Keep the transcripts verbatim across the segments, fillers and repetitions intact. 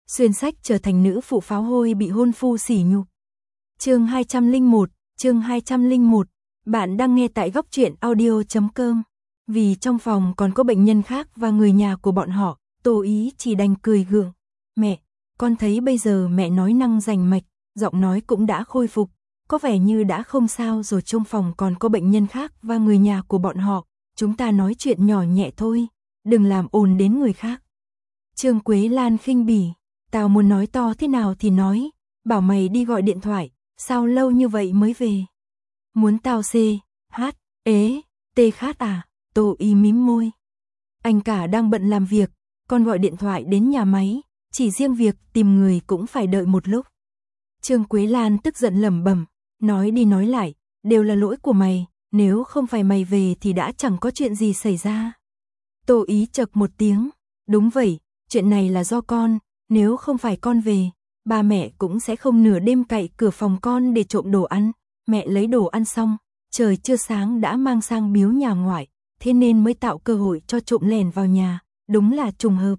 xuyên sách trở thành nữ phụ pháo hôi bị hôn phu sỉ nhục. Chương hai trăm lẻ một, chương hai trăm lẻ một. Bạn đang nghe tại góc truyện audio chấm com. Vì trong phòng còn có bệnh nhân khác và người nhà của bọn họ, Tô Ý chỉ đành cười gượng. Mẹ, con thấy bây giờ mẹ nói năng rành mạch, giọng nói cũng đã khôi phục, có vẻ như đã không sao rồi. Trong phòng còn có bệnh nhân khác và người nhà của bọn họ, chúng ta nói chuyện nhỏ nhẹ thôi, đừng làm ồn đến người khác. Trương Quế Lan khinh bỉ, tao muốn nói to thế nào thì nói, bảo mày đi gọi điện thoại, sao lâu như vậy mới về? Muốn tao xê, hát, ế, tê khát à? Tô Ý mím môi. Anh cả đang bận làm việc, con gọi điện thoại đến nhà máy, chỉ riêng việc tìm người cũng phải đợi một lúc. Trương Quế Lan tức giận lẩm bẩm, nói đi nói lại, đều là lỗi của mày, nếu không phải mày về thì đã chẳng có chuyện gì xảy ra. Tô Ý chậc một tiếng, đúng vậy, chuyện này là do con, nếu không phải con về, ba mẹ cũng sẽ không nửa đêm cậy cửa phòng con để trộm đồ ăn. Mẹ lấy đồ ăn xong, trời chưa sáng đã mang sang biếu nhà ngoại, thế nên mới tạo cơ hội cho trộm lẻn vào nhà, đúng là trùng hợp.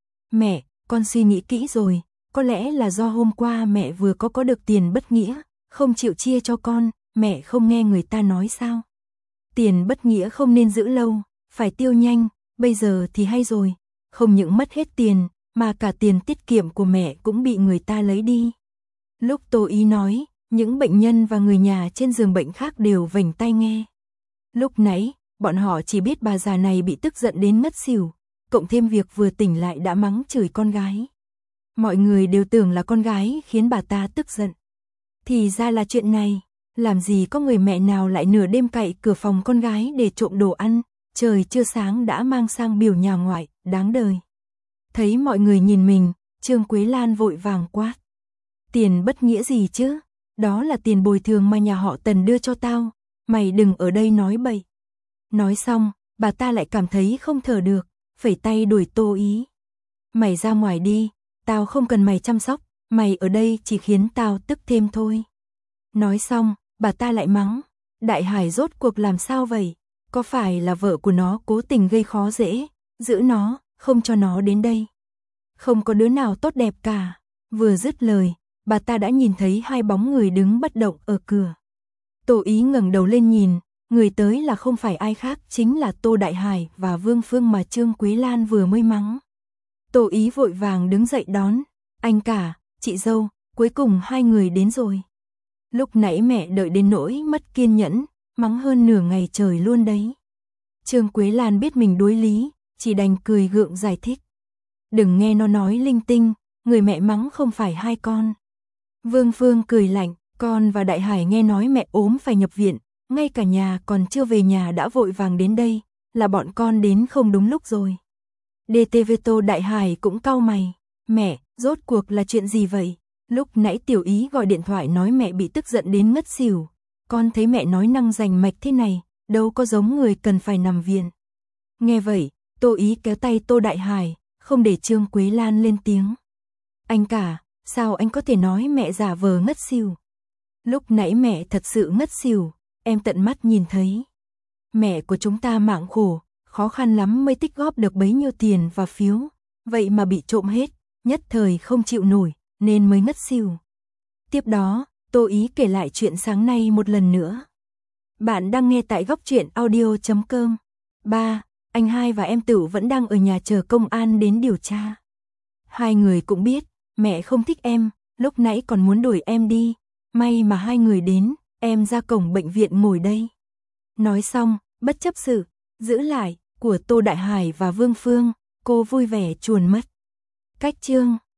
Mẹ, con suy nghĩ kỹ rồi, có lẽ là do hôm qua mẹ vừa có có được tiền bất nghĩa, không chịu chia cho con, mẹ không nghe người ta nói sao? Tiền bất nghĩa không nên giữ lâu, phải tiêu nhanh, bây giờ thì hay rồi, không những mất hết tiền, mà cả tiền tiết kiệm của mẹ cũng bị người ta lấy đi. Lúc Tô Ý nói, những bệnh nhân và người nhà trên giường bệnh khác đều vểnh tai nghe. Lúc nãy, bọn họ chỉ biết bà già này bị tức giận đến ngất xỉu, cộng thêm việc vừa tỉnh lại đã mắng chửi con gái. Mọi người đều tưởng là con gái khiến bà ta tức giận. Thì ra là chuyện này, làm gì có người mẹ nào lại nửa đêm cậy cửa phòng con gái để trộm đồ ăn, trời chưa sáng đã mang sang biểu nhà ngoại, đáng đời. Thấy mọi người nhìn mình, Trương Quế Lan vội vàng quát. Tiền bất nghĩa gì chứ, đó là tiền bồi thường mà nhà họ Tần đưa cho tao, mày đừng ở đây nói bậy. Nói xong, bà ta lại cảm thấy không thở được, phẩy tay đuổi Tô Ý. Mày ra ngoài đi, tao không cần mày chăm sóc, mày ở đây chỉ khiến tao tức thêm thôi. Nói xong, bà ta lại mắng, Đại Hải rốt cuộc làm sao vậy? Có phải là vợ của nó cố tình gây khó dễ, giữ nó, không cho nó đến đây? Không có đứa nào tốt đẹp cả. Vừa dứt lời, bà ta đã nhìn thấy hai bóng người đứng bất động ở cửa. Tô Ý ngẩng đầu lên nhìn, người tới là không phải ai khác, chính là Tô Đại Hải và Vương Phương mà Trương Quế Lan vừa mới mắng. Tô Ý vội vàng đứng dậy đón, anh cả, chị dâu, cuối cùng hai người đến rồi. Lúc nãy mẹ đợi đến nỗi mất kiên nhẫn, mắng hơn nửa ngày trời luôn đấy. Trương Quế Lan biết mình đối lý, chỉ đành cười gượng giải thích. Đừng nghe nó nói linh tinh, người mẹ mắng không phải hai con. Vương Phương cười lạnh, con và Đại Hải nghe nói mẹ ốm phải nhập viện, ngay cả nhà còn chưa về nhà đã vội vàng đến đây, là bọn con đến không đúng lúc rồi. đê tê vê Tô Đại Hải cũng cau mày, mẹ, rốt cuộc là chuyện gì vậy? Lúc nãy Tiểu Ý gọi điện thoại nói mẹ bị tức giận đến ngất xỉu, con thấy mẹ nói năng rành mạch thế này, đâu có giống người cần phải nằm viện. Nghe vậy, Tô Ý kéo tay Tô Đại Hải, không để Trương Quế Lan lên tiếng. Anh cả, sao anh có thể nói mẹ giả vờ ngất xỉu? Lúc nãy mẹ thật sự ngất xỉu, em tận mắt nhìn thấy. Mẹ của chúng ta mạng khổ, khó khăn lắm mới tích góp được bấy nhiêu tiền và phiếu, vậy mà bị trộm hết, nhất thời không chịu nổi, nên mới ngất xỉu. Tiếp đó, Tô Ý kể lại chuyện sáng nay một lần nữa. Bạn đang nghe tại góc truyện audio chấm com. ba. Anh hai và em Tửu vẫn đang ở nhà chờ công an đến điều tra. Hai người cũng biết, mẹ không thích em, lúc nãy còn muốn đuổi em đi, may mà hai người đến, em ra cổng bệnh viện ngồi đây. Nói xong, bất chấp sự giữ lại của Tô Đại Hải và Vương Phương, cô vui vẻ chuồn mất. Cách chương